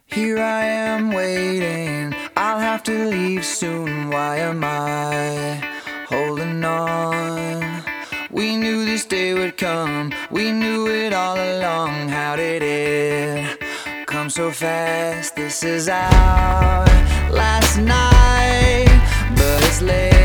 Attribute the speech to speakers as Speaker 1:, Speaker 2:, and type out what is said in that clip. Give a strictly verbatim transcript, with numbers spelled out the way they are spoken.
Speaker 1: Here I am waiting, I'll have to leave soon. Why am I holding on? We knew this day would come, we knew it all along. How did it come so fast? This is our last night, but it's late.